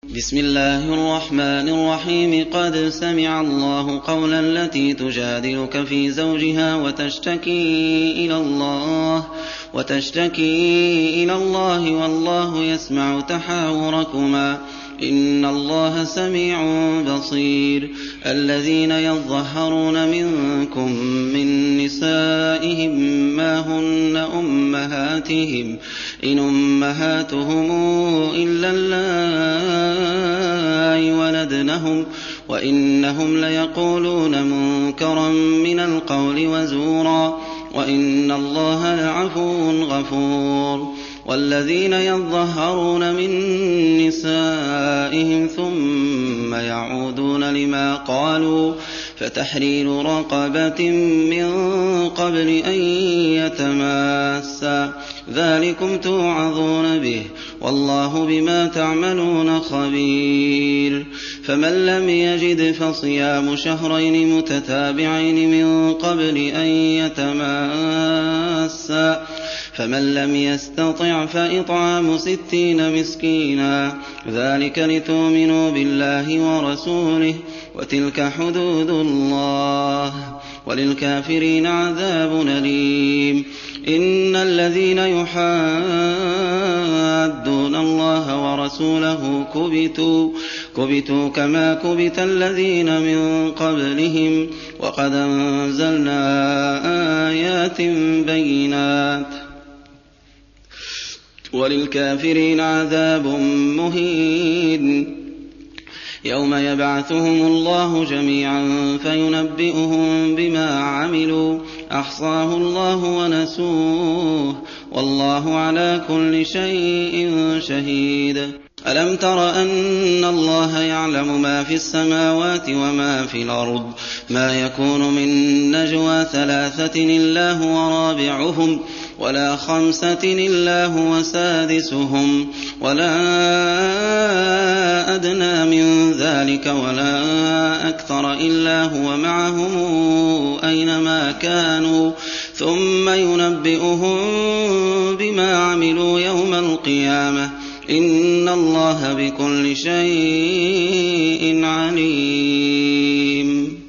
بسم الله الرحمن الرحيم. قد سمع الله قولا التي تجادلك في زوجها وتشتكي إلى الله والله يسمع تحاوركما إن الله سميع بصير. الذين يظهرون منكم من نسائهم ما هن أمهاتهم إن أمهاتهم إلا اللائي ولدنهم وإنهم ليقولون منكرا من القول وزورا وإن الله لعفو غفور. والذين يظهرون من نسائهم ثم يعودون لما قالوا فتحرير رقبة من قبل أن يتماسا ذلكم توعظون به والله بما تعملون خبير. فمن لم يجد فصيام شهرين متتابعين من قبل أن يتماسا فمن لم يستطع فإطعام 60 مسكينا ذلك لتؤمنوا بالله ورسوله وتلك حدود الله وللكافرين عذاب أليم. إن الذين يحادون الله ورسوله كبتوا كما كبت الذين من قبلهم وقد أنزلنا آيات بينات وللكافرين عذاب مهين. يوم يبعثهم الله جميعا فينبئهم بما عملوا أحصاه الله ونسوه والله على كل شيء شهيد. ألم تر أن الله يعلم ما في السماوات وما في الأرض ما يكون من نجوى 3 إلا هو رابعهم ولا 5 إلا هو سادسهم ولا أدنى من ذلك ولا أكثر إلا هو معهم أينما كانوا ثم ينبئهم بما عملوا يوم القيامة إن الله بكل شيء عليم.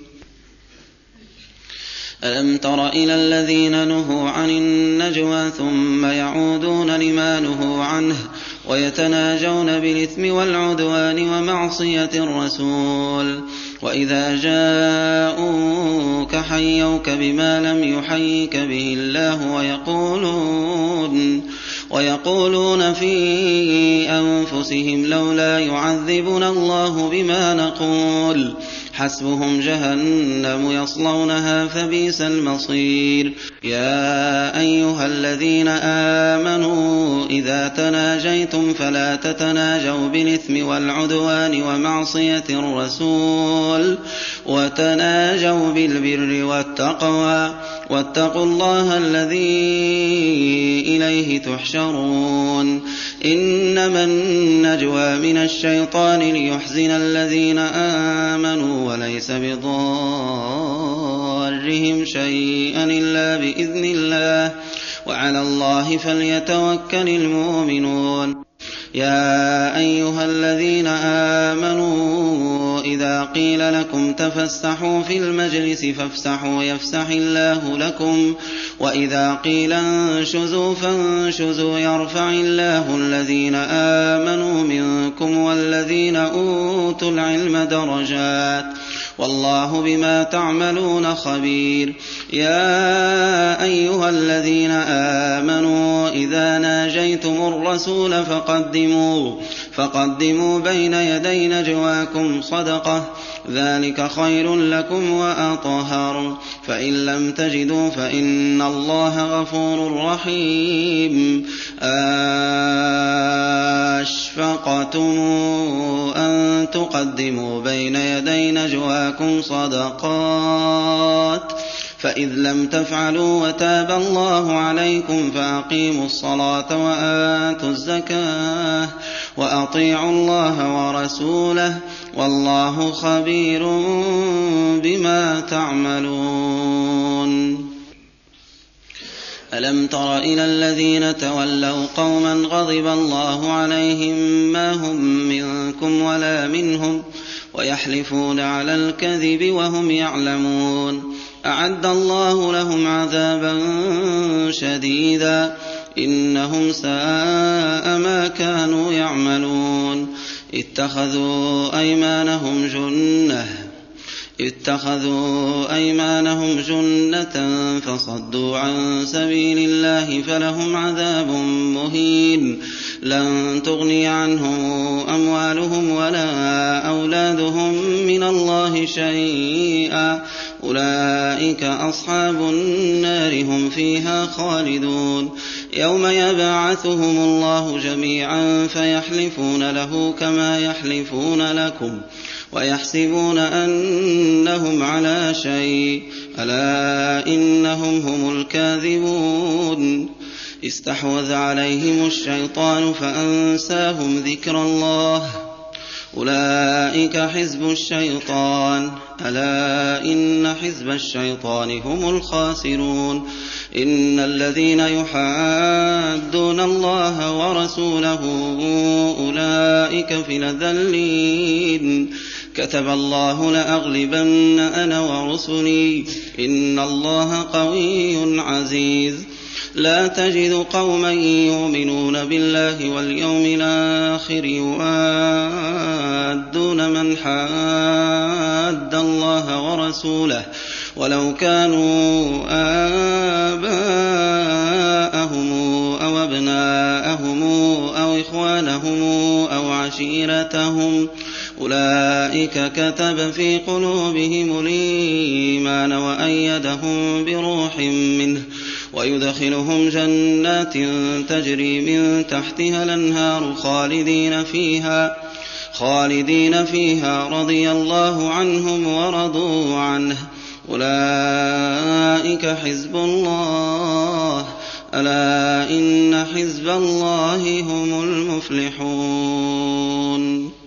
ألم تر إلى الذين نهوا عن النجوى ثم يعودون لما نهوا عنه ويتناجون بالإثم والعدوان ومعصية الرسول وإذا جاءوك حيوك بما لم يحيك به الله ويقولون في أنفسهم لولا يعذبنا الله بما نقول حسبهم جهنم يصلونها فبئس المصير. يا أيها الذين آمنوا إذا تناجيتم فلا تتناجوا بالإثم والعدوان ومعصية الرسول وتناجوا بالبر والتقوى واتقوا الله الذي إليه تحشرون. إنما النجوى من الشيطان ليحزن الذين آمنوا وليس بضارهم شيئا إلا بإذن الله وعلى الله فليتوكل المؤمنون. يا أيها الذين آمنوا إذا قيل لكم تفسحوا في المجلس فافسحوا يفسح الله لكم وإذا قيل انشزوا فانشزوا يرفع الله الذين آمنوا منكم والذين أوتوا العلم درجات والله بما تعملون خبير. يا أيها الذين آمنوا إذا ناجيتم الرسول فقدموا بين يدي نجواكم صدقة ذلك خير لكم وأطهر فإن لم تجدوا فإن الله غفور رحيم. أشفقتم أن تقدموا بين يدي نجواكم صدقات فإذ لم تفعلوا وتاب الله عليكم فأقيموا الصلاة وآتوا الزكاة وأطيعوا الله ورسوله والله خبير بما تعملون. ألم تر إلى الذين تولوا قوما غضب الله عليهم ما هم منكم ولا منهم ويحلفون على الكذب وهم يعلمون أعد الله لهم عذابا شديدا إنهم ساء ما كانوا يعملون اتخذوا أيمانهم جنة فصدوا عن سبيل الله فلهم عذاب مهين لن تغني عنهم أموالهم ولا أولادهم من الله شيئا أولئك أصحاب النار هم فيها خالدون يوم يبعثهم الله جميعا فيحلفون له كما يحلفون لكم ويحسبون أنهم على شيء ألا إنهم هم الكاذبون استحوذ عليهم الشيطان فأنساهم ذكر الله أولئك حزب الشيطان ألا إن حزب الشيطان هم الخاسرون إن الذين يحادون الله ورسوله أولئك في الأذلين كتب الله لأغلبن أنا ورسلي إن الله قوي عزيز لا تجد قوما يؤمنون بالله واليوم الآخر يوادون من حاد الله ورسوله ولو كانوا آباءهم أو أبناءهم أو إخوانهم أو عشيرتهم أولئك كتب في قلوبهم الإيمان وأيدهم بروح منه ويدخلهم جنات تجري من تحتها الأنهار خالدين فيها رضي الله عنهم ورضوا عنه أولئك حزب الله ألا إن حزب الله هم المفلحون